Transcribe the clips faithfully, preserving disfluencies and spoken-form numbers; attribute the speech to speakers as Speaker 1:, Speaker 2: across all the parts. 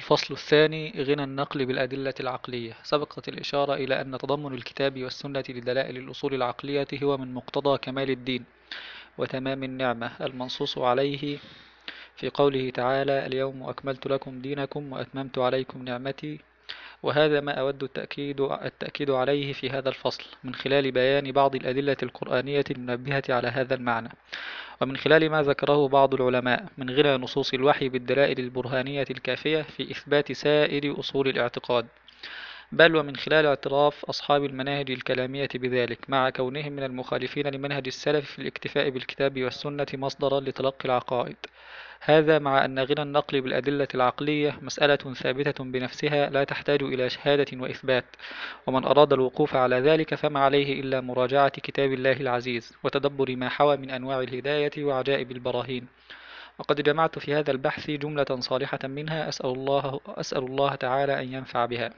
Speaker 1: الفصل الثاني: غنى النقل بالأدلة العقلية. سبقت الإشارة إلى أن تضمن الكتاب والسنة لدلائل الأصول العقلية هو من مقتضى كمال الدين وتمام النعمة المنصوص عليه في قوله تعالى: اليوم أكملت لكم دينكم وأتممت عليكم نعمتي. وهذا ما أود التأكيد, التأكيد عليه في هذا الفصل من خلال بيان بعض الأدلة القرآنية المنبهة على هذا المعنى، ومن خلال ما ذكره بعض العلماء من غنى نصوص الوحي بالدلائل البرهانية الكافية في إثبات سائر أصول الاعتقاد، بل ومن خلال اعتراف أصحاب المناهج الكلامية بذلك مع كونهم من المخالفين لمنهج السلف في الاكتفاء بالكتاب والسنة مصدرا لتلقي العقائد. هذا مع أن غنى النقل بالأدلة العقلية مسألة ثابتة بنفسها لا تحتاج إلى شهادة وإثبات، ومن أراد الوقوف على ذلك فما عليه إلا مراجعة كتاب الله العزيز وتدبر ما حوى من أنواع الهداية وعجائب البراهين. وقد جمعت في هذا البحث جملة صالحة منها أسأل الله, أسأل الله تعالى أن ينفع بها.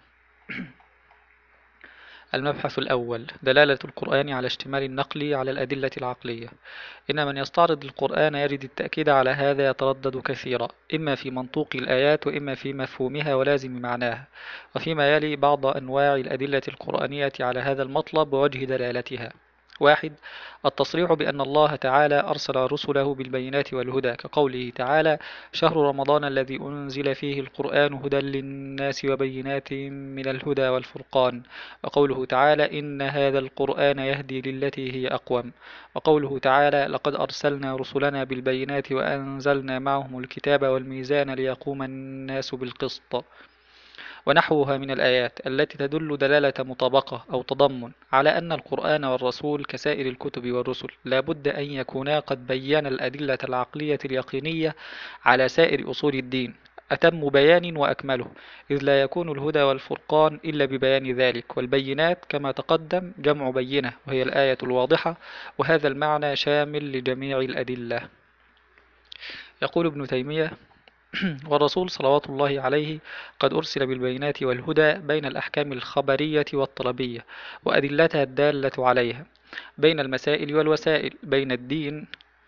Speaker 1: المبحث الأول: دلالة القرآن على اشتمال النقل على الأدلة العقلية. إن من يستعرض القرآن يجد التأكيد على هذا يتردد كثيرا، إما في منطوق الآيات وإما في مفهومها ولازم معناها، وفيما يلي بعض أنواع الأدلة القرآنية على هذا المطلب ووجه دلالتها. واحد: التصريح بأن الله تعالى أرسل رسله بالبينات والهدى، كقوله تعالى: شهر رمضان الذي أنزل فيه القرآن هدى للناس وبينات من الهدى والفرقان، وقوله تعالى: إن هذا القرآن يهدي للتي هي أقوم، وقوله تعالى: لقد أرسلنا رسلنا بالبينات وأنزلنا معهم الكتاب والميزان ليقوم الناس بالقسط، ونحوها من الآيات التي تدل دلالة مطابقة أو تضمن على أن القرآن والرسول كسائر الكتب والرسل لا بد أن يكونا قد بيّن الأدلة العقلية اليقينية على سائر أصول الدين أتم بيان وأكمله، إذ لا يكون الهدى والفرقان إلا ببيان ذلك. والبينات كما تقدم جمع بينة وهي الآية الواضحة، وهذا المعنى شامل لجميع الأدلة. يقول ابن تيمية: والرسول صلوات الله عليه قد أرسل بالبينات والهدى بين الأحكام الخبرية والطلبية وأدلتها الدالة عليها، بين المسائل والوسائل، بين الدين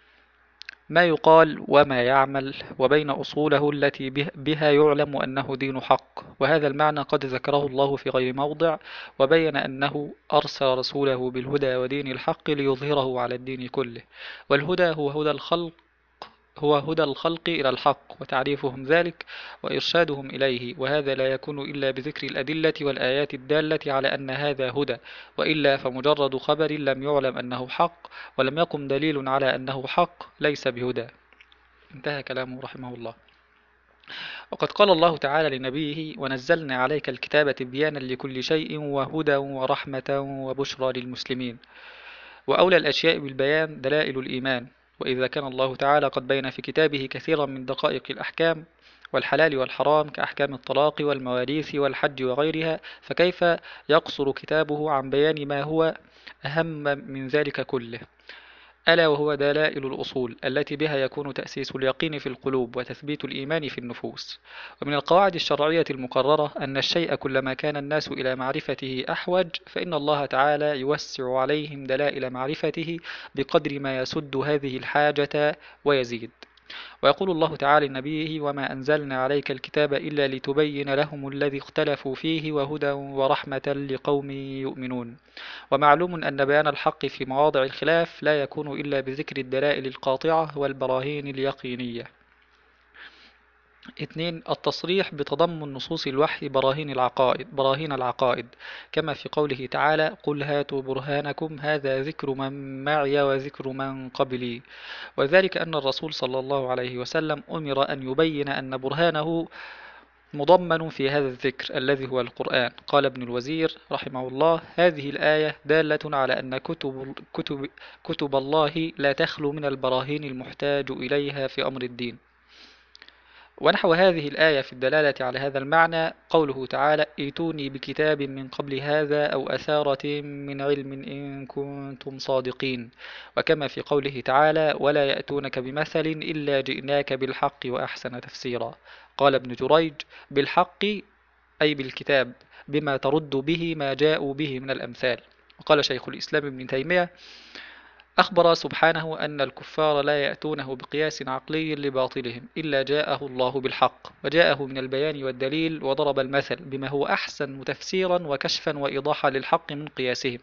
Speaker 1: ما يقال وما يعمل، وبين أصوله التي بها يعلم أنه دين حق. وهذا المعنى قد ذكره الله في غير موضع، وبين أنه أرسل رسوله بالهدى ودين الحق ليظهره على الدين كله. والهدى هو هدى الخلق هو هدى الخلق إلى الحق وتعريفهم ذلك وإرشادهم إليه، وهذا لا يكون إلا بذكر الأدلة والآيات الدالة على أن هذا هدى، وإلا فمجرد خبر لم يعلم أنه حق ولم يقم دليل على أنه حق ليس بهدى. انتهى كلامه رحمه الله. وقد قال الله تعالى لنبيه: ونزلنا عليك الكتاب تبيانا لكل شيء وهدى ورحمة وبشرى للمسلمين. وأولى الأشياء بالبيان دلائل الإيمان، وإذا كان الله تعالى قد بين في كتابه كثيرا من دقائق الأحكام والحلال والحرام كأحكام الطلاق والمواريث والحج وغيرها، فكيف يقصر كتابه عن بيان ما هو أهم من ذلك كله، ألا وهو دلائل الأصول التي بها يكون تأسيس اليقين في القلوب وتثبيت الإيمان في النفوس. ومن القواعد الشرعية المقررة أن الشيء كلما كان الناس إلى معرفته أحوج فإن الله تعالى يوسع عليهم دلائل معرفته بقدر ما يسد هذه الحاجة ويزيد. ويقول الله تعالى لنبيه: وما أنزلنا عليك الكتاب إلا لتبين لهم الذي اختلفوا فيه وهدى ورحمة لقوم يؤمنون. ومعلوم أن بيان الحق في مواضع الخلاف لا يكون إلا بذكر الدلائل القاطعة والبراهين اليقينية. اثنين: التصريح بتضمن نصوص الوحي براهين العقائد براهين العقائد كما في قوله تعالى: قل هاتوا برهانكم هذا ذكر من معي وذكر من قبلي. وذلك أن الرسول صلى الله عليه وسلم أمر أن يبين أن برهانه مضمن في هذا الذكر الذي هو القرآن. قال ابن الوزير رحمه الله: هذه الآية دالة على أن كتب, كتب, كتب الله لا تخلو من البراهين المحتاج إليها في أمر الدين. ونحو هذه الآية في الدلالة على هذا المعنى قوله تعالى: ائتوني بكتاب من قبل هذا أو أثارة من علم إن كنتم صادقين. وكما في قوله تعالى: ولا يأتونك بمثل إلا جئناك بالحق وأحسن تفسيرا. قال ابن جريج: بالحق أي بالكتاب، بما ترد به ما جاءوا به من الأمثال. وقال شيخ الإسلام ابن تيمية: أخبر سبحانه أن الكفار لا يأتونه بقياس عقلي لباطلهم إلا جاءه الله بالحق، وجاءه من البيان والدليل، وضرب المثل بما هو أحسن تفسيرا وكشفا وإيضاحا للحق من قياسهم.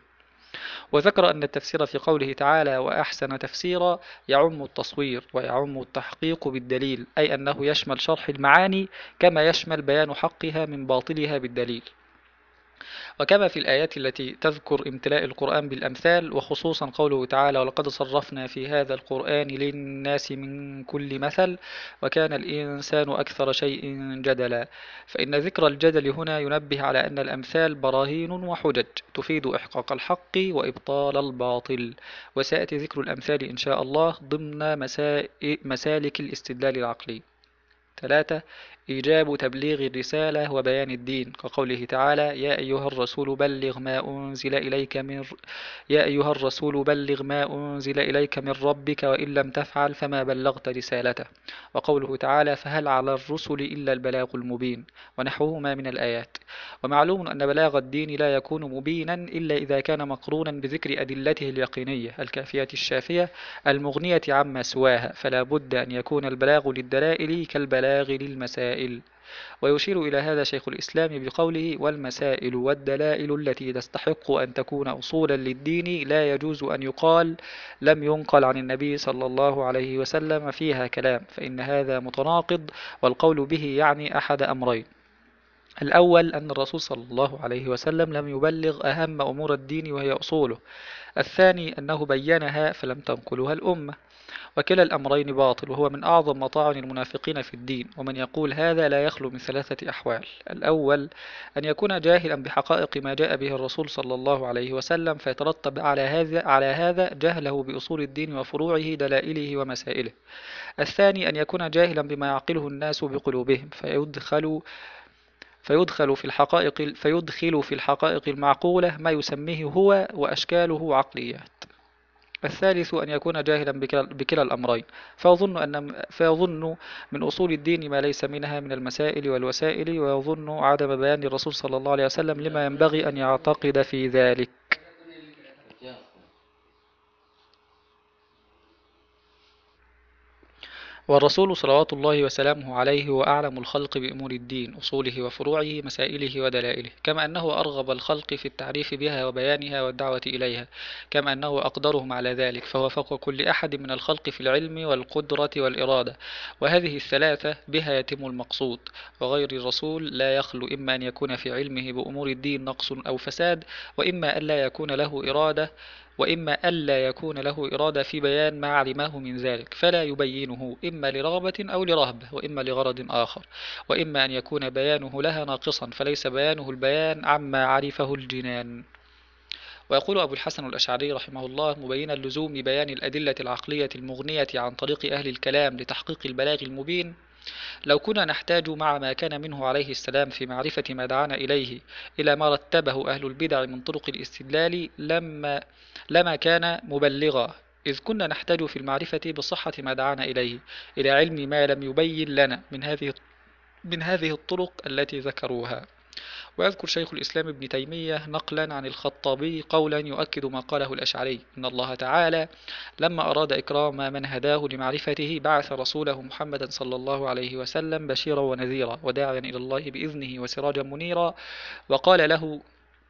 Speaker 1: وذكر أن التفسير في قوله تعالى وأحسن تفسيرا يعم التصوير ويعم التحقيق بالدليل، أي أنه يشمل شرح المعاني كما يشمل بيان حقها من باطلها بالدليل. وكما في الآيات التي تذكر امتلاء القرآن بالأمثال، وخصوصا قوله تعالى ولقد صرفنا في هذا القرآن للناس من كل مثل وكان الإنسان أكثر شيء جدلا، فإن ذكر الجدل هنا ينبه على أن الأمثال براهين وحجج تفيد إحقاق الحق وإبطال الباطل، وسيأتي ذكر الأمثال إن شاء الله ضمن مسالك الاستدلال العقلي. ثلاثة. إيجاب تبليغ الرسالة وبيان الدين، كقوله تعالى يا أيها الرسول بلغ ما أنزل إليك من يا أيها الرسول بلغ ما أنزل إليك من ربك وإن لم تفعل فما بلغت رسالته، وقوله تعالى فهل على الرسل إلا البلاغ المبين، ونحوهما من الآيات. ومعلوم أن بلاغ الدين لا يكون مبينا إلا إذا كان مقرونا بذكر أدلته اليقينية الكافية الشافية المغنية عما سواها، فلا بد أن يكون البلاغ للدلائل كالبلاغ للمسائل. ويشير إلى هذا شيخ الإسلام بقوله والمسائل والدلائل التي تستحق أن تكون أصولا للدين لا يجوز أن يقال لم ينقل عن النبي صلى الله عليه وسلم فيها كلام، فإن هذا متناقض، والقول به يعني أحد أمرين: الأول أن الرسول صلى الله عليه وسلم لم يبلغ أهم أمور الدين وهي أصوله، الثاني أنه بينها فلم تنقلها الأمة، وكلا الأمرين باطل، وهو من أعظم مطاعن المنافقين في الدين. ومن يقول هذا لا يخلو من ثلاثة أحوال: الأول أن يكون جاهلا بحقائق ما جاء به الرسول صلى الله عليه وسلم فيترتب على هذا على هذا جهله بأصول الدين وفروعه دلائله ومسائله. الثاني أن يكون جاهلا بما يعقله الناس بقلوبهم فيدخل فيدخل في الحقائق فيدخل في الحقائق المعقولة ما يسميه هو وأشكاله عقليات. الثالث أن يكون جاهلا بكلا, بكلا الأمرين فيظن, أن فيظن من أصول الدين ما ليس منها من المسائل والوسائل، ويظن عدم بيان الرسول صلى الله عليه وسلم لما ينبغي أن يعتقد في ذلك. والرسول صلوات الله وسلامه عليه هو أعلم الخلق بأمور الدين أصوله وفروعه مسائله ودلائله، كما أنه أرغب الخلق في التعريف بها وبيانها والدعوة إليها، كما أنه أقدرهم على ذلك، فهو فوق كل أحد من الخلق في العلم والقدرة والإرادة، وهذه الثلاثة بها يتم المقصود. وغير الرسول لا يخلو إما أن يكون في علمه بأمور الدين نقص أو فساد، وإما أن لا يكون له إرادة وإما ألا يكون له إرادة في بيان ما علمه من ذلك، فلا يبينه إما لرغبة أو لرهبة، وإما لغرض آخر، وإما أن يكون بيانه لها ناقصا فليس بيانه البيان عما عرفه الجنان. ويقول أبو الحسن الأشعري رحمه الله مبينا لزوم بيان الأدلة العقلية المغنية عن طريق أهل الكلام لتحقيق البلاغ المبين: لو كنا نحتاج مع ما كان منه عليه السلام في معرفة ما دعانا إليه إلى ما رتبه أهل البدع من طرق الاستدلال لما, لما كان مبلغا، إذ كنا نحتاج في المعرفة بصحة ما دعانا إليه إلى علم ما لم يبين لنا من هذه من هذه الطرق التي ذكروها. ويذكر شيخ الإسلام ابن تيمية نقلا عن الخطابي قولا يؤكد ما قاله الأشعري: إن الله تعالى لما أراد إكرام من هداه لمعرفته بعث رسوله محمدا صلى الله عليه وسلم بشيرا ونذيرا وداعيا إلى الله بإذنه وسراجا منيرا، وقال له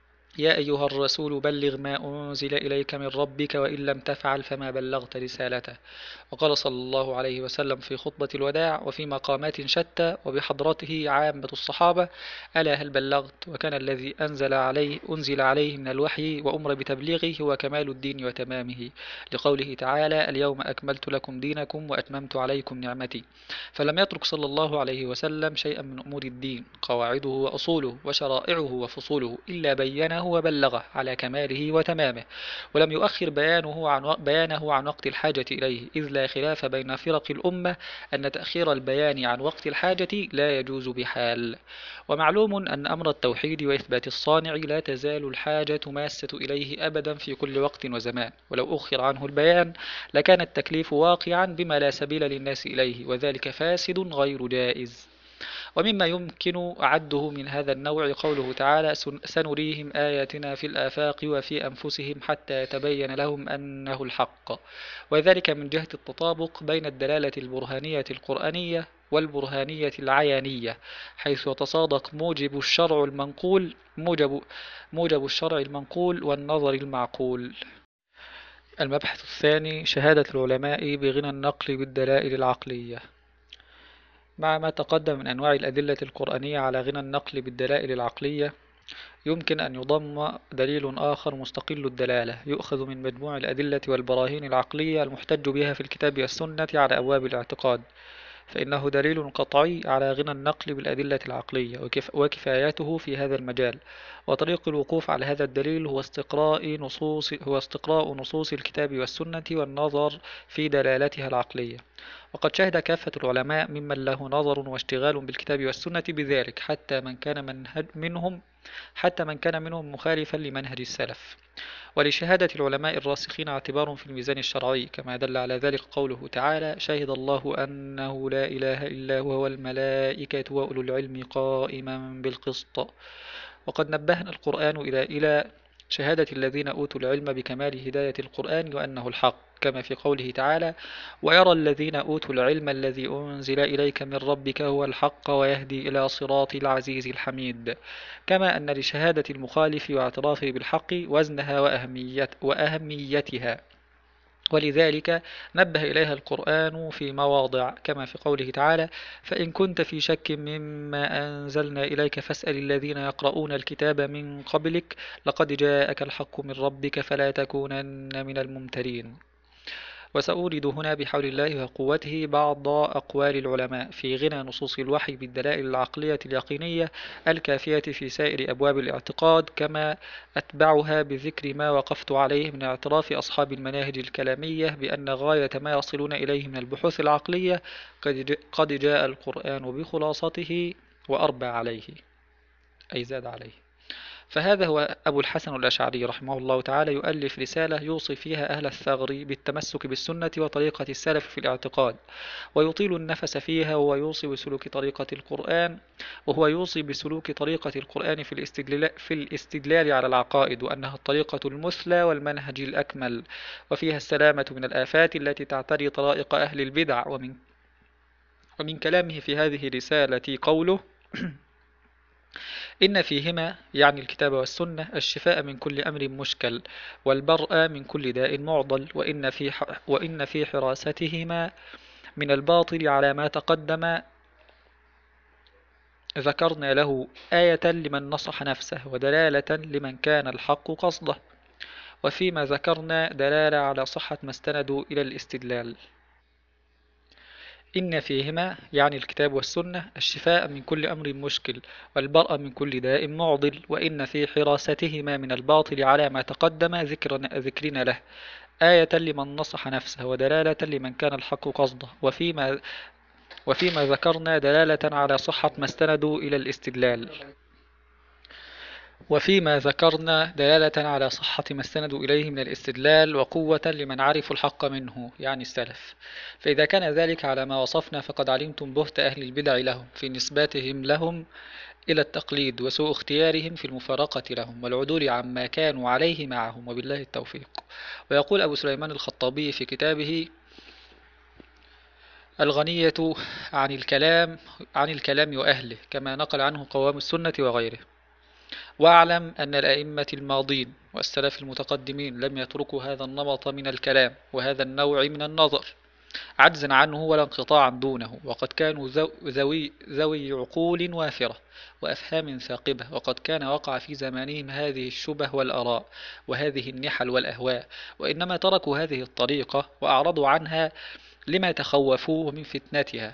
Speaker 1: يا أيها الرسول بلغ ما أنزل إليك من ربك وإن لم تفعل فما بلغت رسالته. وقال صلى الله عليه وسلم في خطبة الوداع وفي مقامات شتى وبحضرته عامة الصحابة: ألا هل بلغت؟ وكان الذي أنزل عليه أنزل عليه من الوحي وأمر بتبليغه هو كمال الدين وتمامه، لقوله تعالى اليوم أكملت لكم دينكم وأتممت عليكم نعمتي. فلم يترك صلى الله عليه وسلم شيئا من أمور الدين قواعده وأصوله وشرائعه وفصوله إلا بينه وبلغه على كماله وتمامه، ولم يؤخر بيانه عن بيانه عن وقت الحاجة إليه، إذ لا خلاف بين فرق الأمة أن تأخير البيان عن وقت الحاجة لا يجوز بحال. ومعلوم أن أمر التوحيد وإثبات الصانع لا تزال الحاجة ماسة إليه أبدا في كل وقت وزمان، ولو أخر عنه البيان لكان التكليف واقعا بما لا سبيل للناس إليه، وذلك فاسد غير جائز. ومما يمكن عده من هذا النوع قوله تعالى: سنريهم آياتنا في الآفاق وفي أنفسهم حتى يتبين لهم أنه الحق. وذلك من جهة التطابق بين الدلالة البرهانية القرآنية والبرهانية العيانية، حيث يتصادق موجب الشرع المنقول موجب موجب الشرع المنقول والنظر المعقول. المبحث الثاني: شهادة العلماء بغنى النقل بالدلائل العقلية. مع ما تقدم من أنواع الأدلة القرآنية على غنى النقل بالدلائل العقلية، يمكن أن يضم دليل آخر مستقل الدلالة يؤخذ من مجموع الأدلة والبراهين العقلية المحتج بها في الكتاب والسنة على أبواب الاعتقاد، فإنه دليل قطعي على غنى النقل بالأدلة العقلية وكف وكفايته في هذا المجال. وطريق الوقوف على هذا الدليل هو استقراء نصوص هو استقراء نصوص الكتاب والسنة والنظر في دلالتها العقلية. وقد شهد كافة العلماء ممن له نظر واشتغال بالكتاب والسنة بذلك، حتى من كان منهج منهم حتى من كان منهم مخالفا لمنهج السلف. ولشهادة العلماء الراسخين اعتبار في الميزان الشرعي، كما دل على ذلك قوله تعالى: شهد الله أنه لا إله إلا هو والملائكة وأولو العلم قائما بالقسط. وقد نبهنا القرآن إلى إلى شهادة الذين أوتوا العلم بكمال هداية القرآن وأنه الحق، كما في قوله تعالى: ويرى الذين أوتوا العلم الذي أنزل إليك من ربك هو الحق ويهدي إلى صراط العزيز الحميد. كما أن لشهادة المخالف واعترافه بالحق وزنها وأهميت وأهميتها، ولذلك نبه إليها القرآن في مواضع، كما في قوله تعالى: فإن كنت في شك مما أنزلنا إليك فاسأل الذين يقرؤون الكتاب من قبلك لقد جاءك الحق من ربك فلا تكونن من الممترين. وسأورد هنا بحول الله وقوته بعض أقوال العلماء في غنى نصوص الوحي بالدلائل العقلية اليقينية الكافية في سائر أبواب الاعتقاد، كما أتبعها بذكر ما وقفت عليه من اعتراف أصحاب المناهج الكلامية بأن غاية ما يصلون إليه من البحوث العقلية قد جاء القرآن بخلاصته وأربى عليه، أي زاد عليه. فهذا هو أبو الحسن الأشعري رحمه الله تعالى يؤلف رسالة يوصي فيها أهل الثغر بالتمسك بالسنة وطريقة السلف في الاعتقاد، ويطيل النفس فيها، وهو يوصي بسلوك طريقة القرآن وهو يوصي بسلوك طريقة القرآن في الاستدلال, في الاستدلال على العقائد، وأنها الطريقة المثلى والمنهج الأكمل، وفيها السلامة من الآفات التي تعتري طرائق أهل البدع. ومن, ومن كلامه في هذه الرسالة قوله: إن فيهما، يعني الكتاب والسنة، الشفاء من كل أمر مشكل، والبرء من كل داء معضل، وإن في, وإن في حراستهما من الباطل على ما تقدم ذكرنا له آية لمن نصح نفسه ودلالة لمن كان الحق قصده، وفيما ذكرنا دلالة على صحة ما استندوا إلى الاستدلال. إن فيهما، يعني الكتاب والسنة، الشفاء من كل أمر مشكل، والبرء من كل داء معضل، وإن في حراستهما من الباطل على ما تقدم ذكرنا, ذكرنا له آية لمن نصح نفسه ودلالة لمن كان الحق قصده، وفيما, وفيما ذكرنا دلالة على صحة ما استندوا إلى الاستدلال وفيما ذكرنا دلالة على صحة ما استندوا إليه من الاستدلال، وقوة لمن عرفوا الحق منه، يعني السلف. فإذا كان ذلك على ما وصفنا فقد علمتم بهت أهل البدع لهم في نسبتهم لهم إلى التقليد، وسوء اختيارهم في المفارقة لهم، والعدول عما كانوا عليه معهم، وبالله التوفيق. ويقول أبو سليمان الخطابي في كتابه الغنية عن الكلام عن الكلام وأهله، كما نقل عنه قوام السنة وغيره: واعلم أن الأئمة الماضين والسلف المتقدمين لم يتركوا هذا النمط من الكلام وهذا النوع من النظر عجزا عنه ولا انقطاعا دونه، وقد كانوا ذوي, ذوي عقول وافرة وأفهام ثاقبة، وقد كان وقع في زمانهم هذه الشبه والأراء وهذه النحل والأهواء، وإنما تركوا هذه الطريقة وأعرضوا عنها لما تخوفوه من فتنتها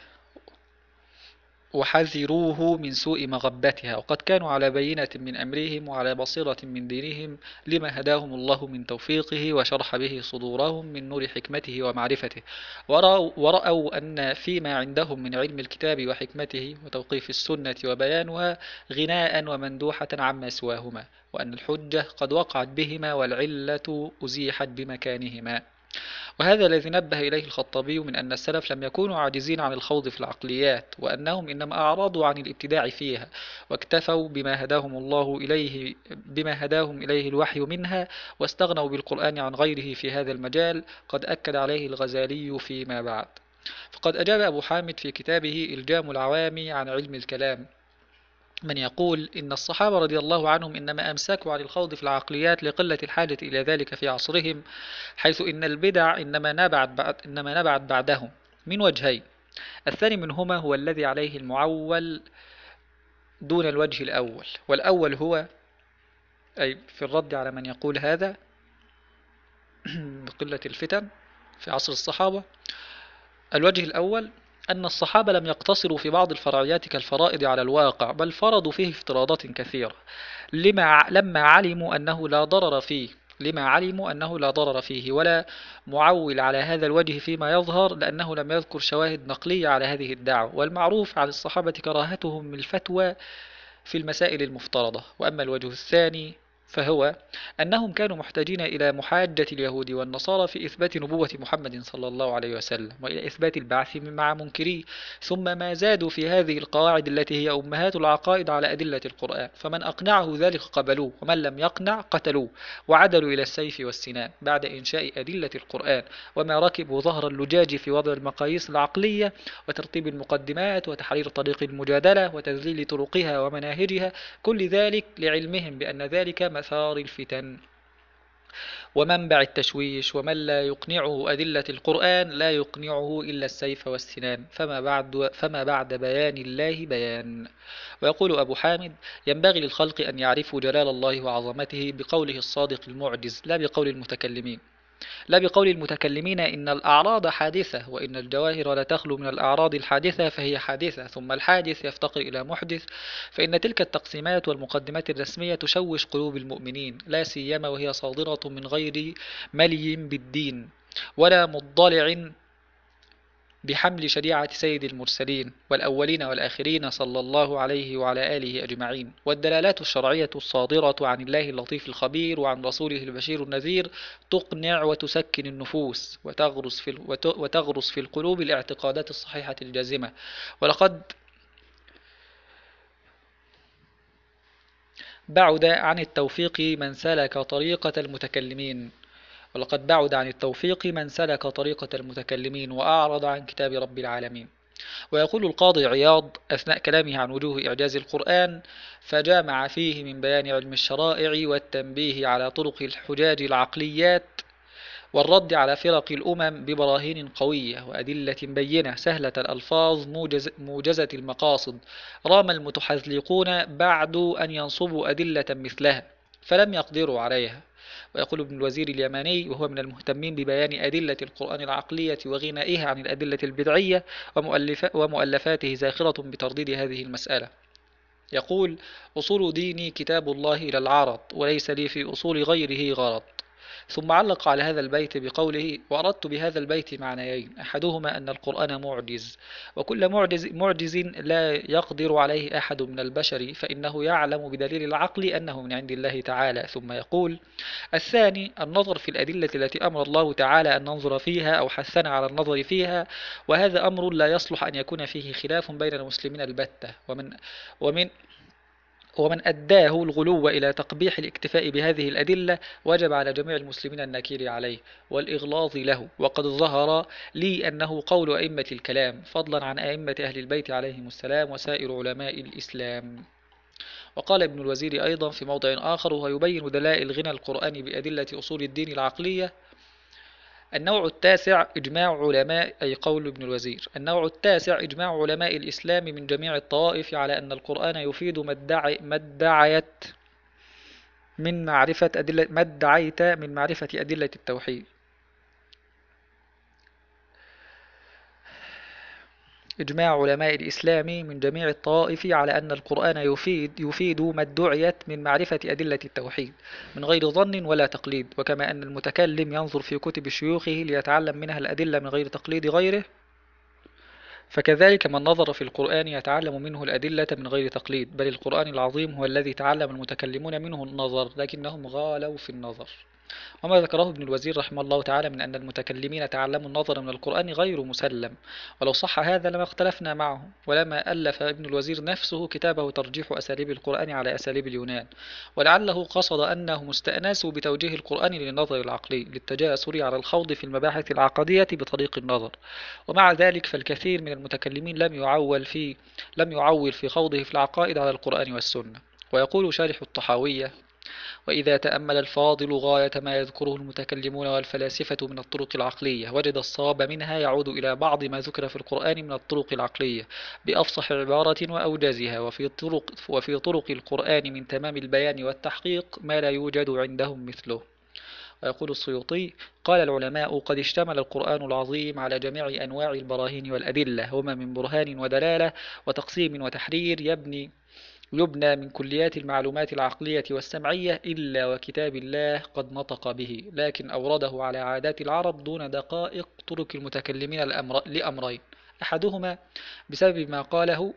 Speaker 1: وحذروه من سوء مغبتها، وقد كانوا على بينة من أمرهم وعلى بصيرة من دينهم لما هداهم الله من توفيقه وشرح به صدورهم من نور حكمته ومعرفته، ورأوا, ورأوا أن فيما عندهم من علم الكتاب وحكمته وتوقيف السنة وبيانها غناء ومندوحة عما سواهما، وأن الحجة قد وقعت بهما والعلة أزيحت بمكانهما. وهذا الذي نبه إليه الخطابي من أن السلف لم يكونوا عاجزين عن الخوض في العقليات، وأنهم إنما أعرضوا عن الابتداع فيها، واكتفوا بما هداهم الله إليه بما هداهم إليه الوحي منها، واستغنوا بالقرآن عن غيره في هذا المجال، قد أكد عليه الغزالي فيما بعد. فقد أجاب أبو حامد في كتابه إلجام العوام عن علم الكلام من يقول إن الصحابة رضي الله عنهم إنما أمسكوا عن الخوض في العقليات لقلة الحاجة إلى ذلك في عصرهم، حيث إن البدع إنما نبعت بعد إنما نبعت بعدهم من وجهين. الثاني منهما هو الذي عليه المعول دون الوجه الأول، والأول هو أي في الرد على من يقول هذا بقلة الفتن في عصر الصحابة. الوجه الأول أن الصحابة لم يقتصروا في بعض الفرعيات كالفرائض على الواقع، بل فرضوا فيه افتراضات كثيرة لما لما علموا أنه لا ضرر فيه لما علموا أنه لا ضرر فيه ولا معول على هذا الوجه فيما يظهر، لأنه لم يذكر شواهد نقلية على هذه الدعوة. والمعروف عن الصحابة كراهتهم من الفتوى في المسائل المفترضة. وأما الوجه الثاني فهو أنهم كانوا محتاجين إلى محاجة اليهود والنصارى في إثبات نبوة محمد صلى الله عليه وسلم، وإلى إثبات البعث مع منكريه، ثم ما زادوا في هذه القواعد التي هي أمهات العقائد على أدلة القرآن، فمن أقنعه ذلك قبلوه، ومن لم يقنع قتلوه، وعدلوا إلى السيف والسنان بعد إنشاء أدلة القرآن، وما ركبوا ظهر اللجاج في وضع المقاييس العقلية وترتيب المقدمات وتحرير طريق المجادلة وتذليل طرقها ومناهجها، كل ذلك لعلمهم بأن ذلك مثار الفتن ومنبع التشويش، ومن لا يقنعه أدلة القرآن لا يقنعه إلا السيف والسنان، فما بعد, فما بعد بيان الله بيان. ويقول أبو حامد: ينبغي للخلق أن يعرفوا جلال الله وعظمته بقوله الصادق المعجز، لا بقول المتكلمين لا بقول المتكلمين إن الأعراض حادثة، وإن الجواهر لا تخلو من الأعراض الحادثة فهي حادثة، ثم الحادث يفتقر إلى محدث، فإن تلك التقسيمات والمقدمات الرسمية تشوش قلوب المؤمنين، لا سيما وهي صادرة من غير ملي بالدين ولا مضلع بحمل شريعة سيد المرسلين والأولين والآخرين صلى الله عليه وعلى آله أجمعين. والدلالات الشرعية الصادرة عن الله اللطيف الخبير وعن رسوله البشير النذير تقنع وتسكن النفوس وتغرس في, وتغرس في القلوب الاعتقادات الصحيحة الجازمة. ولقد بعد عن التوفيق من سلك طريقة المتكلمين ولقد بعد عن التوفيق من سلك طريقة المتكلمين وأعرض عن كتاب رب العالمين. ويقول القاضي عياض أثناء كلامه عن وجوه إعجاز القرآن: فجامع فيه من بيان علم الشرائع والتنبيه على طرق الحجاج العقليات والرد على فرق الأمم ببراهين قوية وأدلة بينة سهلة الألفاظ موجز موجزة المقاصد، رام المتحذلقون بعد أن ينصبوا أدلة مثلها فلم يقدروا عليها. ويقول ابن الوزير اليماني وهو من المهتمين ببيان أدلة القرآن العقلية وغنائها عن الأدلة البدعية ومؤلفاته زاخرة بترديد هذه المسألة، يقول: أصول ديني كتاب الله إلى العرض، وليس لي في أصول غيره غرض. ثم علق على هذا البيت بقوله: وأردت بهذا البيت معنيين، أحدهما أن القرآن معجز، وكل معجز, معجز لا يقدر عليه أحد من البشر، فإنه يعلم بدليل العقل أنه من عند الله تعالى. ثم يقول: الثاني النظر في الأدلة التي أمر الله تعالى أن ننظر فيها أو حثنا على النظر فيها، وهذا أمر لا يصلح أن يكون فيه خلاف بين المسلمين البتة، ومن ومن ومن أداه الغلو إلى تقبيح الاكتفاء بهذه الأدلة وجب على جميع المسلمين النكير عليه والإغلاظ له. وقد ظهر لي أنه قول أئمة الكلام، فضلا عن أئمة أهل البيت عليهم السلام وسائر علماء الإسلام. وقال ابن الوزير أيضا في موضع آخر وهو يبين دلائل غنى القرآن بأدلة أصول الدين العقلية: النوع التاسع إجماع علماء أي قول ابن الوزير النوع التاسع إجماع علماء الإسلام من جميع الطوائف على أن القرآن يفيد ما ادعي ما ادعيت من معرفة أدلة ما ادعيت من معرفة أدلة التوحيد إجماع علماء الإسلام من جميع الطوائف على أن القرآن يفيد يفيد ما ادعيت من معرفة أدلة التوحيد من غير ظن ولا تقليد. وكما أن المتكلم ينظر في كتب شيوخه ليتعلم منها الأدلة من غير تقليد غيره، فكذلك من نظر في القرآن يتعلم منه الأدلة من غير تقليد، بل القرآن العظيم هو الذي تعلم المتكلمون منه النظر لكنهم غالوا في النظر. وما ذكره ابن الوزير رحمه الله تعالى من أن المتكلمين تعلموا النظر من القرآن غير مسلم، ولو صح هذا لما اختلفنا معه، ولما ألف ابن الوزير نفسه كتابه ترجيح أساليب القرآن على أساليب اليونان، ولعله قصد أنهم استأنسوا بتوجيه القرآن للنظر العقلي للتجاسر على الخوض في المباحث العقدية بطريق النظر. ومع ذلك فالكثير من المتكلمين لم يعول في لم يعول في خوضه في العقائد على القرآن والسنة. ويقول شارح الطحاوية: وإذا تأمل الفاضل غاية ما يذكره المتكلمون والفلاسفة من الطرق العقلية وجد الصواب منها يعود إلى بعض ما ذكر في القرآن من الطرق العقلية بأفصح عبارة وأوجزها، وفي طرق, وفي طرق القرآن من تمام البيان والتحقيق ما لا يوجد عندهم مثله. ويقول السيوطي: قال العلماء: قد اشتمل القرآن العظيم على جميع أنواع البراهين والأدلة، وما من برهان ودلالة وتقسيم وتحرير يبني يبنى من كليات المعلومات العقلية والسمعية إلا وكتاب الله قد نطق به، لكن أورده على عادات العرب دون دقائق طرق المتكلمين لأمرين: أحدهما بسبب ما قاله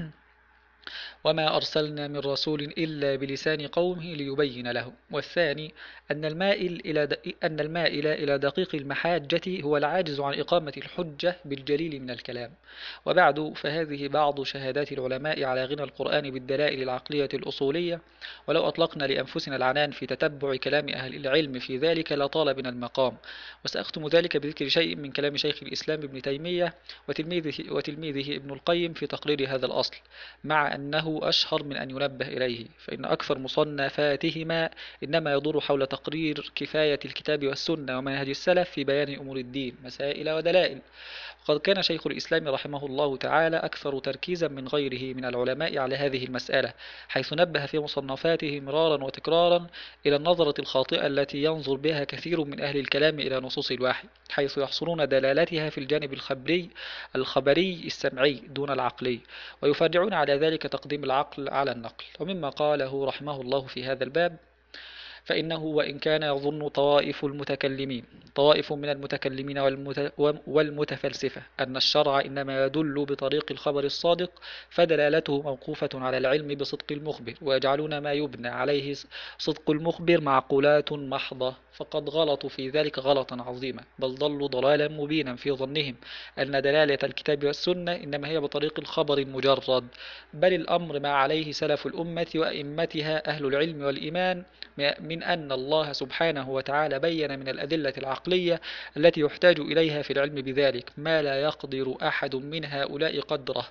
Speaker 1: وما أرسلنا من رسول إلا بلسان قومه ليبين له، والثاني أن المائل إلى د... أن المائل إلى دقيق المحاجة هو العاجز عن إقامة الحجة بالجليل من الكلام. وبعد فهذه بعض شهادات العلماء على غنى القرآن بالدلائل العقلية الأصولية، ولو أطلقنا لأنفسنا العنان في تتبع كلام أهل العلم في ذلك لطال بنا المقام. وسأختم ذلك بذكر شيء من كلام شيخ الإسلام ابن تيمية وتلميذه, وتلميذه ابن القيم في تقرير هذا الأصل، مع أنه أشهر من أن ينبه إليه، فإن أكثر مصنفاتهما إنما يدور حول تقرير كفاية الكتاب والسنة ومنهج السلف في بيان أمور الدين مسائل ودلائل. وقد كان شيخ الإسلام رحمه الله تعالى أكثر تركيزا من غيره من العلماء على هذه المسألة، حيث نبه في مصنفاته مرارا وتكرارا إلى النظرة الخاطئة التي ينظر بها كثير من أهل الكلام إلى نصوص الوحي، حيث يحصرون دلالتها في الجانب الخبري الخبري السمعي دون العقلي، ويفرعون على ذلك تقديم العقل على النقل. ومما قاله رحمه الله في هذا الباب: فإنه وإن كان يظن طوائف المتكلمين طوائف من المتكلمين والمت والمتفلسفة أن الشرع إنما يدل بطريق الخبر الصادق، فدلالته موقوفة على العلم بصدق المخبر، ويجعلون ما يبنى عليه صدق المخبر معقولات محضة، فقد غلطوا في ذلك غلطا عظيما، بل ضلوا ضلالا مبينا في ظنهم أن دلالة الكتاب والسنة إنما هي بطريق الخبر المجرد، بل الأمر ما عليه سلف الأمة وأئمتها أهل العلم والإيمان من أن الله سبحانه وتعالى بين من الأدلة العقلية التي يحتاج إليها في العلم بذلك ما لا يقدر أحد من هؤلاء قدره.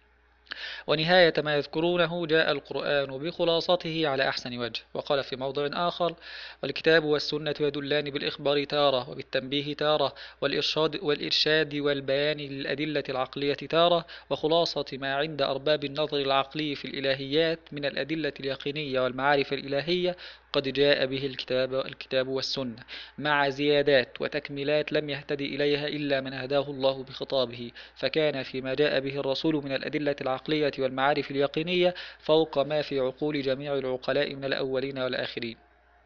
Speaker 1: ونهاية ما يذكرونه جاء القرآن بخلاصته على أحسن وجه. وقال في موضع آخر: والكتاب والسنة يدلان بالإخبار تارة، وبالتنبيه تارة، والإرشاد, والإرشاد والبيان للأدلة العقلية تارة، وخلاصة ما عند أرباب النظر العقلي في الإلهيات من الأدلة اليقينية والمعارف الإلهية قد جاء به الكتاب, الكتاب والسنة، مع زيادات وتكميلات لم يهتدي إليها إلا من هداه الله بخطابه، فكان فيما جاء به الرسول من الأدلة العقلية والمعارف اليقينية فوق ما في عقول جميع العقلاء من الأولين والآخرين.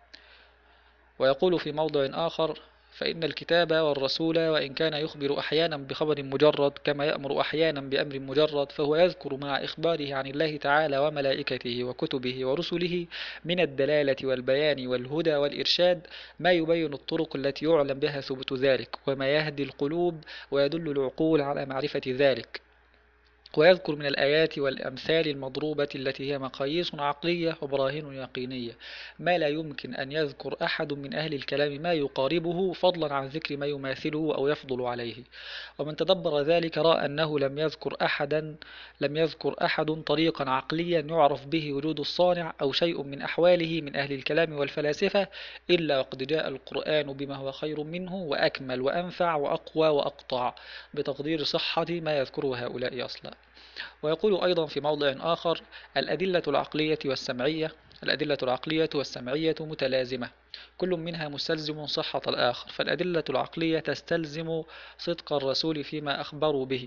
Speaker 1: ويقول في موضع آخر: فإن الكتاب والرسول وإن كان يخبر أحيانا بخبر مجرد كما يأمر أحيانا بأمر مجرد، فهو يذكر مع إخباره عن الله تعالى وملائكته وكتبه ورسله من الدلالة والبيان والهدى والإرشاد ما يبين الطرق التي يعلم بها ثبوت ذلك، وما يهدي القلوب ويدل العقول على معرفة ذلك، ويذكر من الآيات والأمثال المضروبة التي هي مقاييس عقلية وبراهين يقينية ما لا يمكن أن يذكر أحد من أهل الكلام ما يقاربه، فضلا عن ذكر ما يماثله أو يفضل عليه. ومن تدبر ذلك رأى أنه لم يذكر أحدا لم يذكر أحد طريقا عقليا يعرف به وجود الصانع أو شيء من أحواله من أهل الكلام والفلاسفة إلا وقد جاء القرآن بما هو خير منه وأكمل وأنفع وأقوى وأقطع بتقدير صحة ما يذكره هؤلاء أصلا. ويقول أيضا في موضع آخر: الأدلة العقلية والسمعية الأدلة العقلية والسمعية متلازمة، كل منها مستلزم صحة الآخر، فالأدلة العقلية تستلزم صدق الرسول فيما أخبروا به،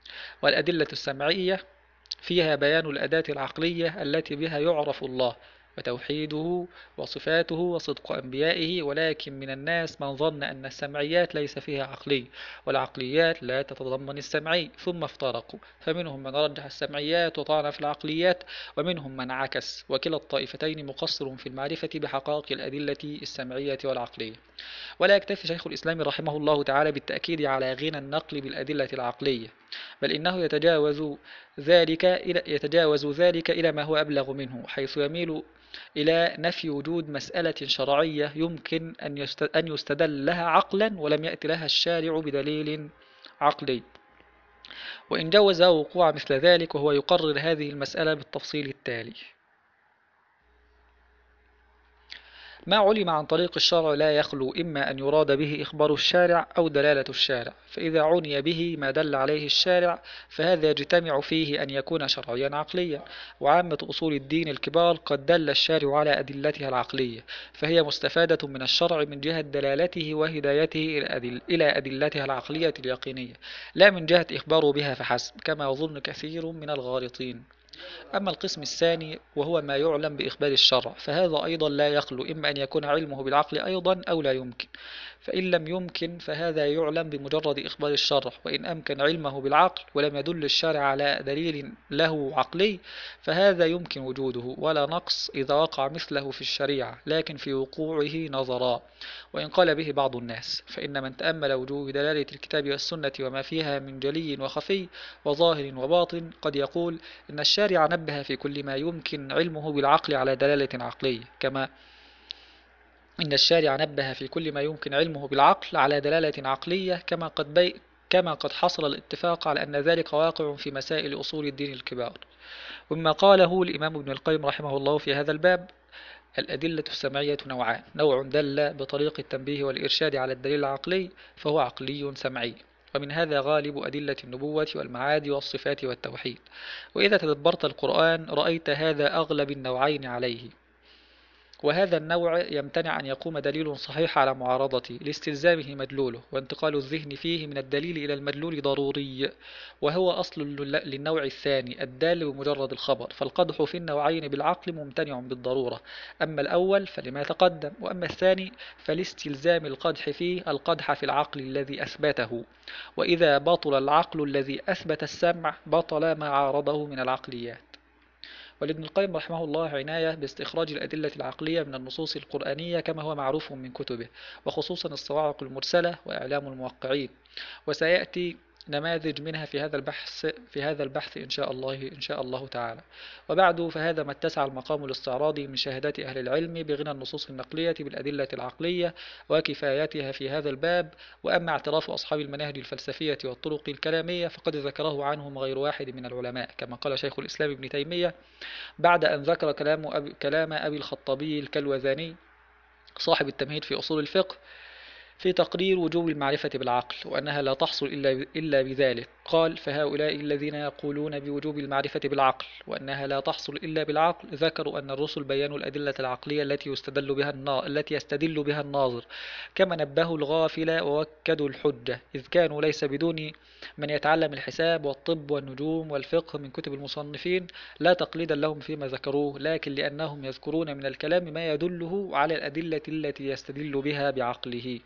Speaker 1: والأدلة السمعية فيها بيان الأداة العقلية التي بها يعرف الله، وتوحيده وصفاته وصدق أنبيائه، ولكن من الناس من ظن أن السمعيات ليس فيها عقلي، والعقليات لا تتضمن السمعي، ثم افترقوا، فمنهم من رجح السمعيات وطعن في العقليات، ومنهم من عكس، وكلا الطائفتين مقصر في المعرفة بحقائق الأدلة السمعية والعقلية. ولا يكتفي شيخ الإسلام رحمه الله تعالى بالتأكيد على غنى النقل بالأدلة العقلية، بل إنه يتجاوز ذلك إلى يتجاوز ذلك إلى ما هو أبلغ منه، حيث يميل إلى نفي وجود مسألة شرعية يمكن أن يستدل لها عقلا ولم يأتي لها الشارع بدليل عقلي، وإن جوز وقوع مثل ذلك، وهو يقرر هذه المسألة بالتفصيل التالي: ما علم عن طريق الشرع لا يخلو إما أن يراد به إخبار الشارع أو دلالة الشارع، فإذا عني به ما دل عليه الشارع فهذا يجتمع فيه أن يكون شرعيا عقليا، وعامة أصول الدين الكبار قد دل الشارع على أدلتها العقلية، فهي مستفادة من الشرع من جهة دلالته وهدايته إلى أدلتها العقلية اليقينية، لا من جهة إخباره بها فحسب، كما يظن كثير من الغالطين. أما القسم الثاني وهو ما يعلم بإخبار الشرع، فهذا أيضا لا يخلو إما أن يكون علمه بالعقل أيضا أو لا يمكن، فإن لم يمكن فهذا يعلم بمجرد إخبار الشرع، وإن أمكن علمه بالعقل ولم يدل الشارع على دليل له عقلي فهذا يمكن وجوده ولا نقص إذا وقع مثله في الشريعة، لكن في وقوعه نظرا، وإن قال به بعض الناس، فإن من تأمل وجوه دلالة الكتاب والسنة وما فيها من جلي وخفي وظاهر وباطن قد يقول إن الشارع نبه في كل ما يمكن علمه بالعقل على دلالة عقلية، كما إن الشارع نبه في كل ما يمكن علمه بالعقل على دلالة عقلية، كما قد بي كما قد حصل الاتفاق على أن ذلك واقع في مسائل أصول الدين الكبار. ومما قاله الإمام ابن القيم رحمه الله في هذا الباب: الأدلة السمعية نوعان، نوع دل بطريق التنبيه والإرشاد على الدليل العقلي فهو عقلي سمعي، ومن هذا غالب أدلة النبوة والمعاد والصفات والتوحيد، وإذا تدبرت القرآن رأيت هذا أغلب النوعين عليه، وهذا النوع يمتنع أن يقوم دليل صحيح على معارضته لاستلزامه مدلوله، وانتقال الذهن فيه من الدليل إلى المدلول ضروري، وهو أصل للنوع الثاني الدال بمجرد الخبر، فالقدح في النوعين بالعقل ممتنع بالضرورة، أما الأول فلما تقدم، وأما الثاني فلاستلزام القدح فيه القدح في العقل الذي أثبته، وإذا بطل العقل الذي أثبت السمع بطل ما عارضه من العقليات. ولابن القيم رحمه الله عناية باستخراج الأدلة العقلية من النصوص القرآنية كما هو معروف من كتبه، وخصوصا الصواعق المرسلة وإعلام الموقعين، وسيأتي نماذج منها في هذا البحث في هذا البحث إن شاء الله إن شاء الله تعالى. وبعد فهذا ما اتسع المقام الاستعراضي من شهادات أهل العلم بغنى النصوص النقلية بالأدلة العقلية وكفايتها في هذا الباب. وأما اعتراف أصحاب المناهج الفلسفية والطرق الكلامية فقد ذكره عنهم غير واحد من العلماء، كما قال شيخ الإسلام ابن تيمية بعد أن ذكر كلام أبي, كلام أبي الخطابي الكلوذاني صاحب التمهيد في أصول الفقه في تقرير وجوب المعرفة بالعقل وأنها لا تحصل إلا إلا بذلك، قال: فهؤلاء الذين يقولون بوجوب المعرفة بالعقل وأنها لا تحصل إلا بالعقل ذكروا أن الرسل بيانوا الأدلة العقلية التي يستدل بها النا... التي يستدل بها الناظر، كما نبهوا الغافل ووكدوا الحجة، إذ كانوا ليس بدون من يتعلم الحساب والطب والنجوم والفقه من كتب المصنفين لا تقليدا لهم فيما ذكروه، لكن لأنهم يذكرون من الكلام ما يدله على الأدلة التي يستدل بها بعقله.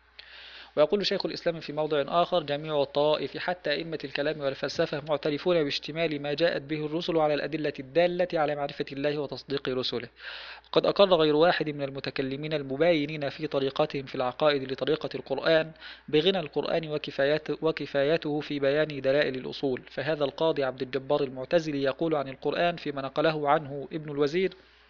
Speaker 1: ويقول شيخ الإسلام في موضع آخر: جميع الطوائف حتى أئمة الكلام والفلسفة معترفون باشتمال ما جاءت به الرسل على الأدلة الدالة على معرفة الله وتصديق رسله. قد أقر غير واحد من المتكلمين المباينين في طريقتهم في العقائد لطريقة القرآن بغنى القرآن وكفايته, وكفايته في بيان دلائل الأصول. فهذا القاضي عبد الجبار المعتزلي يقول عن القرآن فيما نقله عنه ابن الوزير: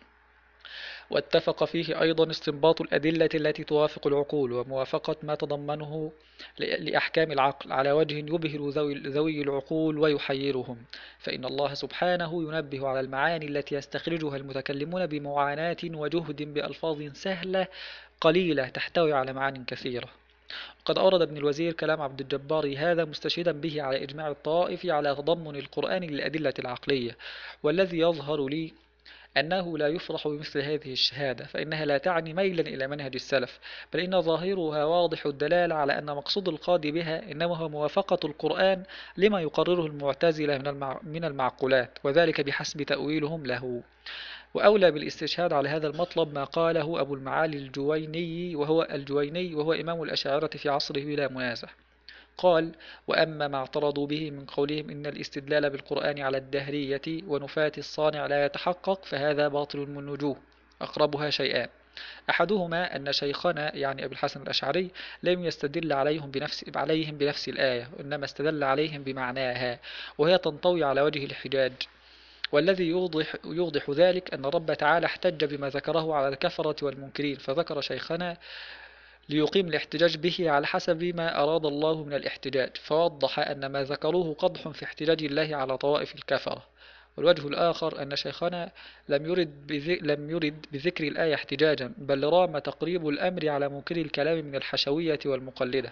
Speaker 1: واتفق فيه أيضا استنباط الأدلة التي توافق العقول وموافقة ما تضمنه لأحكام العقل على وجه يبهر ذوي العقول ويحيرهم، فإن الله سبحانه ينبه على المعاني التي يستخرجها المتكلمون بمعاناة وجهد بألفاظ سهلة قليلة تحتوي على معان كثيرة. قد أورد ابن الوزير كلام عبد الجبار هذا مستشهدا به على إجماع الطائف على تضمن القرآن للأدلة العقلية، والذي يظهر لي أنه لا يفرح بمثل هذه الشهادة، فإنها لا تعني ميلا إلى منهج السلف، بل إن ظاهرها واضح الدلالة على أن مقصود القاضي بها إنما هو موافقة القرآن لما يقرره المعتزلة من المع- من المعقولات، وذلك بحسب تأويلهم له. وأولى بالاستشهاد على هذا المطلب ما قاله أبو المعالي الجويني وهو الجويني وهو إمام الأشاعرة في عصره بلا منازع. قال: وأما ما اعترضوا به من قولهم إن الاستدلال بالقرآن على الدهرية ونفاة الصانع لا يتحقق، فهذا باطل من وجوه، أقربها شيئان: أحدهما أن شيخنا يعني أبي الحسن الأشعري لم يستدل عليهم بنفس عليهم بنفس الآية، وإنما استدل عليهم بمعناها، وهي تنطوي على وجه الحجاج. والذي يوضح, يوضح ذلك أن رب تعالى احتج بما ذكره على الكفرة والمنكرين، فذكر شيخنا ليقيم الاحتجاج به على حسب ما أراد الله من الاحتجاج، فوضح أن ما ذكروه قدح في احتجاج الله على طوائف الكفرة. والوجه الآخر أن شيخنا لم يرد, بذ... لم يرد بذكر الآية احتجاجا، بل رام تقريب الأمر على منكر الكلام من الحشوية والمقلدة،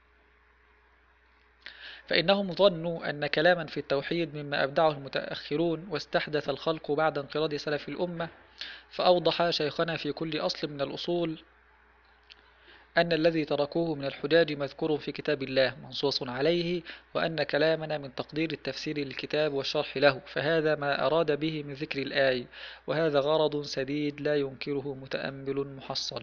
Speaker 1: فإنهم ظنوا أن كلاما في التوحيد مما أبدعه المتأخرون واستحدث الخلق بعد انقراض سلف الأمة. فأوضح شيخنا في كل أصل من الأصول أن الذي تركوه من الحجاج مذكور في كتاب الله منصوص عليه، وأن كلامنا من تقدير التفسير للكتاب والشرح له، فهذا ما أراد به من ذكر الآية، وهذا غرض سديد لا ينكره متأمل محصل.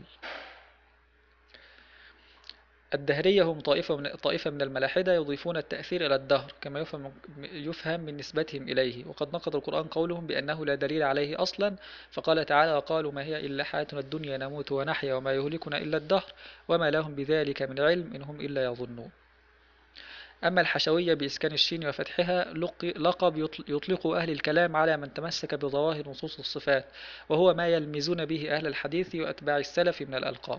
Speaker 1: الدهرية هم طائفة من, طائفة من الملاحدة يضيفون التأثير إلى الدهر كما يفهم, يفهم من نسبتهم إليه، وقد نقض القرآن قولهم بأنه لا دليل عليه أصلا، فقال تعالى: وقالوا ما هي إلا حياتنا الدنيا نموت ونحيا وما يهلكنا إلا الدهر وما لهم بذلك من علم إن هم إلا يظنون. أما الحشوية بإسكان الشين وفتحها لقب يطلق أهل الكلام على من تمسك بظواهر نصوص الصفات، وهو ما يلمزون به أهل الحديث وأتباع السلف من الألقاب.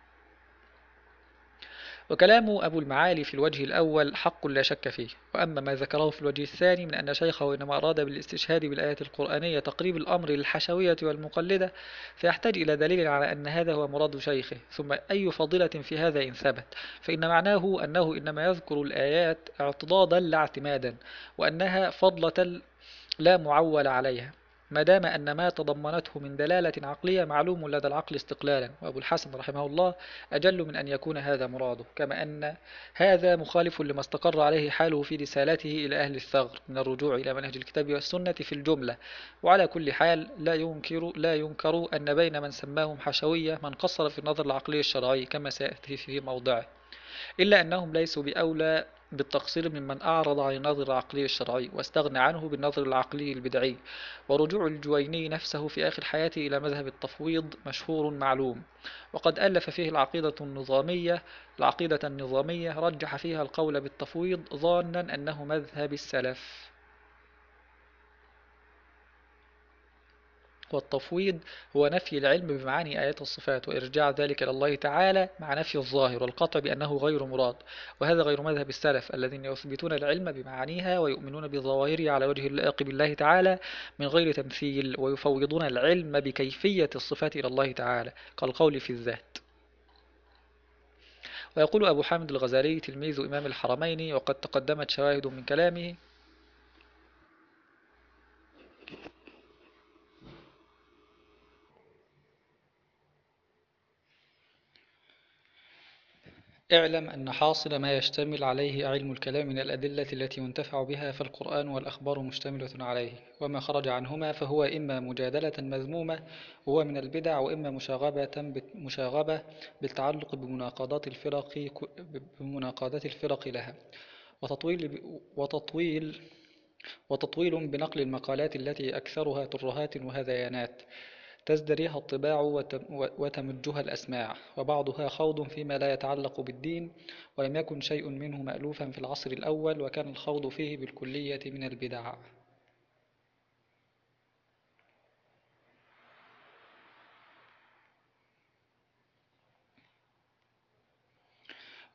Speaker 1: وكلام أبو المعالي في الوجه الأول حق لا شك فيه. وأما ما ذكره في الوجه الثاني من أن شيخه إنما أراد بالاستشهاد بالآيات القرآنية تقريب الأمر للحشوية والمقلدة، فيحتاج إلى دليل على أن هذا هو مراد شيخه، ثم أي فضيلة في هذا إن ثبت، فإن معناه أنه إنما يذكر الآيات اعتضادا لا اعتمادا، وأنها فضلة لا معول عليها، ما دام أن ما تضمنته من دلالة عقلية معلوم لدى العقل استقلالا. وأبو الحسن رحمه الله أجل من أن يكون هذا مراده، كما أن هذا مخالف لما استقر عليه حاله في رسالته إلى أهل الثغر من الرجوع إلى منهج الكتاب والسنة في الجملة. وعلى كل حال لا ينكر, لا ينكر أن بين من سماهم حشوية من قصر في النظر العقلي الشرعي كما سيأتي في موضعه، إلا أنهم ليسوا بأولى بالتقصير ممن أعرض عن النظر العقلي الشرعي واستغنى عنه بالنظر العقلي البدعي. ورجوع الجويني نفسه في آخر حياته إلى مذهب التفويض مشهور معلوم، وقد ألف فيه العقيدة النظامية العقيدة النظامية رجح فيها القول بالتفويض ظانا أنه مذهب السلف. والتفويض هو نفي العلم بمعاني آيات الصفات وإرجاع ذلك إلى الله تعالى مع نفي الظاهر والقطع بأنه غير مراد، وهذا غير مذهب السلف الذين يثبتون العلم بمعانيها ويؤمنون بظواهره على وجه اللائق بالله تعالى من غير تمثيل، ويفوضون العلم بكيفية الصفات إلى الله تعالى كالقول في الذات. ويقول أبو حامد الغزالي تلميذ إمام الحرمين وقد تقدمت شواهد من كلامه: اعلم أن حاصل ما يشتمل عليه علم الكلام من الأدلة التي ينتفع بها فالقرآن والأخبار مشتملة عليه، وما خرج عنهما فهو إما مجادلة مذمومة وهو من البدع، وإما مشاغبة مشاغبة بالتعلق بمناقضات الفرق بمناقضات الفرق لها، وتطويل وتطويل وتطويل بنقل المقالات التي أكثرها ترهات وهذيانات تزدريها الطباع وتمجها الأسماع، وبعضها خوض فيما لا يتعلق بالدين، ولم يكن شيء منه مألوفا في العصر الأول، وكان الخوض فيه بالكلية من البدع.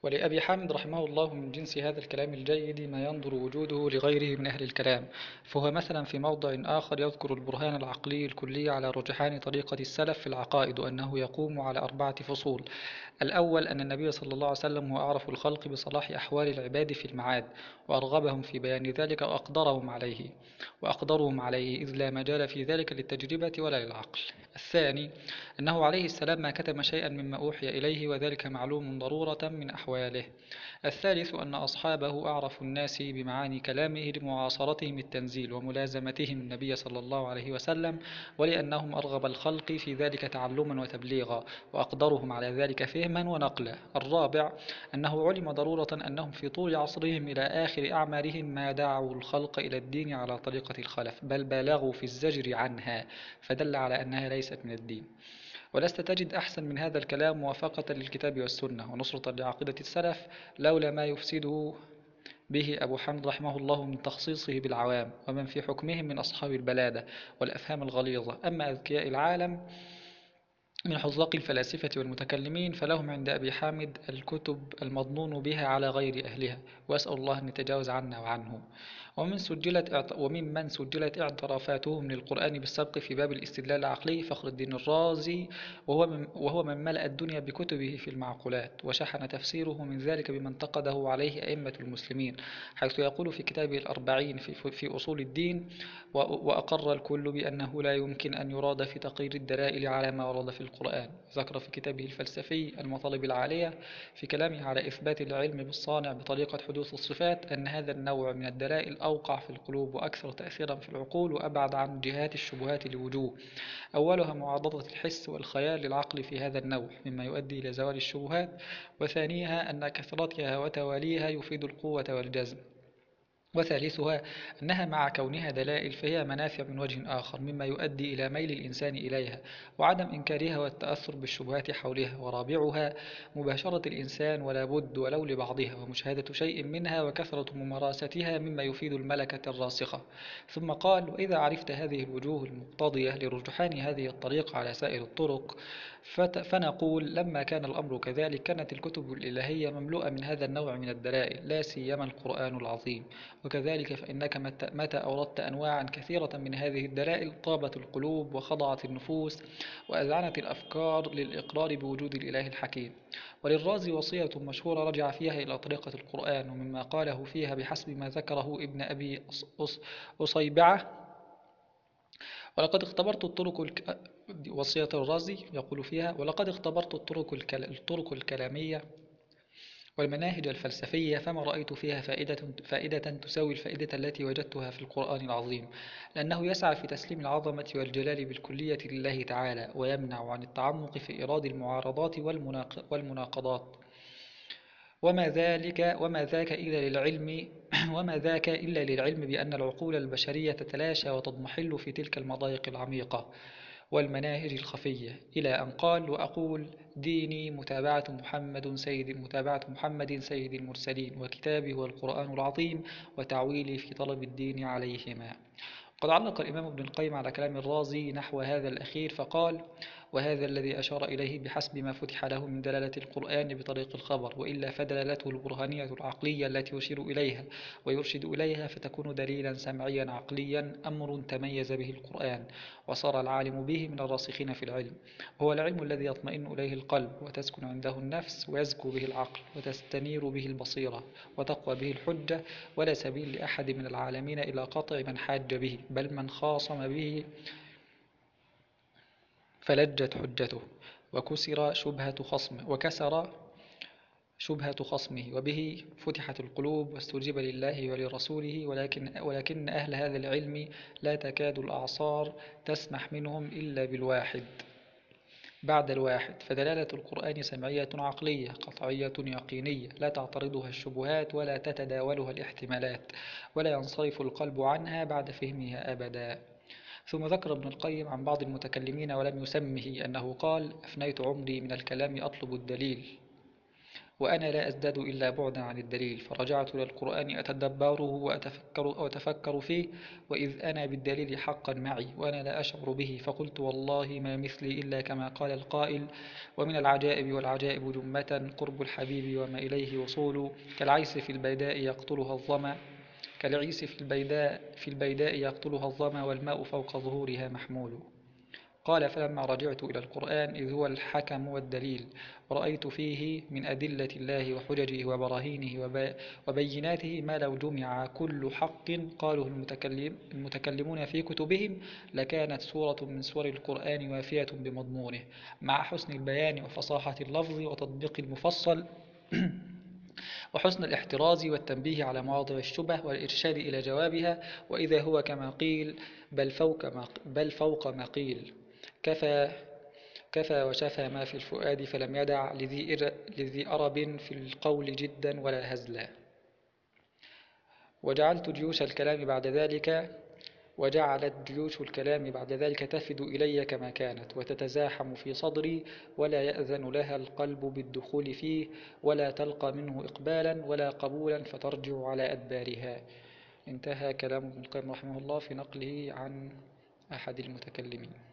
Speaker 1: ولأبي حامد رحمه الله من جنس هذا الكلام الجيد ما ينظر وجوده لغيره من أهل الكلام، فهو مثلا في موضع آخر يذكر البرهان العقلي الكلي على رجحان طريقة السلف في العقائد، وأنه يقوم على أربعة فصول. الأول أن النبي صلى الله عليه وسلم هو أعرف الخلق بصلاح أحوال العباد في المعاد، وأرغبهم في بيان ذلك وأقدرهم عليه وأقدرهم عليه إذ لا مجال في ذلك للتجربة ولا للعقل. الثاني أنه عليه السلام ما كتم شيئا مما أوحي إليه، وذلك معلوم ضرورة من أحواله. الثالث أن أصحابه أعرف الناس بمعاني كلامه لمعاصرتهم التنزيل وملازمتهم النبي صلى الله عليه وسلم، ولأنهم أرغب الخلق في ذلك تعلما وتبليغا، وأقدرهم على ذلك فهما ونقلا. الرابع أنه علم ضرورة أنهم في طول عصرهم إلى آخر أعمارهم ما دعوا الخلق إلى الدين على طريقة الخلف، بل بالغوا في الزجر عنها، فدل على أنها ليست من الدين. ولست تجد أحسن من هذا الكلام موافقة للكتاب والسنة ونصرة لعقيدة السلف، لولا ما يفسده به أبو حامد رحمه الله من تخصيصه بالعوام ومن في حكمهم من أصحاب البلادة والأفهام الغليظة. أما أذكياء العالم من حذاق الفلاسفة والمتكلمين فلهم عند أبي حامد الكتب المضنون بها على غير أهلها، وأسأل الله أن يتجاوز عنا وعنه. ومن سجلت وممن سجلت اعترافاتهم للقرآن بالسبق في باب الاستدلال العقلي فخر الدين الرازي، وهو من, وهو من ملأ الدنيا بكتبه في المعقولات، وشحن تفسيره من ذلك بما انتقده عليه أئمة المسلمين، حيث يقول في كتابه الأربعين في, في أصول الدين: وأقر الكل بأنه لا يمكن أن يراد في تقرير الدلائل على ما ورد في القرآن. ذكر في كتابه الفلسفي المطالب العالية في كلامه على إثبات العلم بالصانع بطريقة حدوث الصفات أن هذا النوع من الدلائل أوقع في القلوب وأكثر تأثيرا في العقول وأبعد عن جهات الشبهات لوجوه: أولها معارضة الحس والخيال للعقل في هذا النوع مما يؤدي إلى زوال الشبهات، وثانيها أن كثرتها وتواليها يفيد القوة والجزم، وثالثها أنها مع كونها دلائل فهي منافع من وجه آخر مما يؤدي إلى ميل الإنسان إليها وعدم إنكارها والتأثر بالشبهات حولها، ورابعها مباشرة الإنسان ولا بد ولو لبعضها ومشاهدة شيء منها وكثرة ممارستها مما يفيد الملكة الراسخة. ثم قال: وإذا عرفت هذه الوجوه المقتضية لرجحان هذه الطريقة على سائر الطرق فنقول لما كان الأمر كذلك كانت الكتب الإلهية مملوءة من هذا النوع من الدلائل، لا سيما القرآن العظيم. وكذلك فإنك متى أوردت أنواعا كثيرة من هذه الدلائل طابت القلوب وخضعت النفوس وأذعنت الأفكار للإقرار بوجود الإله الحكيم. وللرازي وصية مشهورة رجع فيها إلى طريقة القرآن، ومما قاله فيها بحسب ما ذكره ابن أبي أصيبعة: ولقد اختبرت الطرق الك... وصية الرازي يقول فيها: ولقد اختبرت الطرق, الكل... الطرق الكلامية والمناهج الفلسفية فما رأيت فيها فائدة, فائدة تساوي الفائدة التي وجدتها في القرآن العظيم، لأنه يسعى في تسليم العظمة والجلال بالكلية لله تعالى، ويمنع عن التعمق في إيراد المعارضات والمناقضات، وما ذلك وما ذاك إلا للعلم وما ذاك إلا للعلم بأن العقول البشرية تتلاشى وتضمحل في تلك المضايق العميقة والمناهج الخفية، إلى أن قال: وأقول ديني متابعة محمد سيد متابعة محمد سيد المرسلين وكتابه والقرآن العظيم، وتعويلي في طلب الدين عليهما. قد علق الإمام ابن القيم على كلام الرازي نحو هذا الأخير فقال: وهذا الذي أشار إليه بحسب ما فتح له من دلالة القرآن بطريق الخبر، وإلا فدلالته البرهانية العقلية التي يشير إليها ويرشد إليها فتكون دليلا سمعيا عقليا، أمر تميز به القرآن وصار العالم به من الراسخين في العلم، هو العلم الذي يطمئن إليه القلب وتسكن عنده النفس ويزكو به العقل وتستنير به البصيرة وتقوى به الحجة، ولا سبيل لأحد من العالمين إلى قطع من حاج به، بل من خاصم به فلجت حجته وكسر شبهة خصمه وكسر شبهة خصمه، وبه فتحت القلوب واستجيب لله ولرسوله، ولكن, ولكن أهل هذا العلم لا تكاد الأعصار تسمح منهم إلا بالواحد بعد الواحد، فدلالة القرآن سمعية عقلية قطعية يقينية لا تعترضها الشبهات ولا تتداولها الاحتمالات، ولا ينصرف القلب عنها بعد فهمها أبدا. ثم ذكر ابن القيم عن بعض المتكلمين ولم يسمه أنه قال: أفنيت عمري من الكلام أطلب الدليل، وأنا لا أزداد إلا بعدا عن الدليل، فرجعت إلى القرآن أتدبره وأتفكر, وأتفكر فيه، وإذ أنا بالدليل حقا معي وأنا لا أشعر به، فقلت والله ما مثلي إلا كما قال القائل: ومن العجائب والعجائب جمة قرب الحبيب وما إليه وصول، كالعيس في البيداء يقتلها الظما كالعيس في البيداء في البيداء يقتلها الظما والماء فوق ظهورها محمول. قال: فلما رجعت إلى القرآن إذ هو الحكم والدليل، ورأيت فيه من أدلة الله وحججه وبراهينه وبيناته ما لو جمع كل حق قاله المتكلم المتكلمون في كتبهم لكانت سورة من سور القرآن وافية بمضمونه، مع حسن البيان وفصاحة اللفظ وتطبيق المفصل وحسن الاحتراز والتنبيه على مواضع الشبه والإرشاد إلى جوابها، وإذا هو كما قيل بل فوق ما, بل فوق ما قيل. كفى كفى وشفى ما في الفؤاد فلم يدع لذي, لذي أرب في القول جدا ولا هزلا. وجعلت جيوش الكلام بعد ذلك وجعلت جيوش الكلام بعد ذلك تفد إلي كما كانت وتتزاحم في صدري، ولا يأذن لها القلب بالدخول فيه، ولا تلقى منه إقبالا ولا قبولا فترجع على أدبارها. انتهى كلام ابن القيم رحمه الله في نقله عن أحد المتكلمين.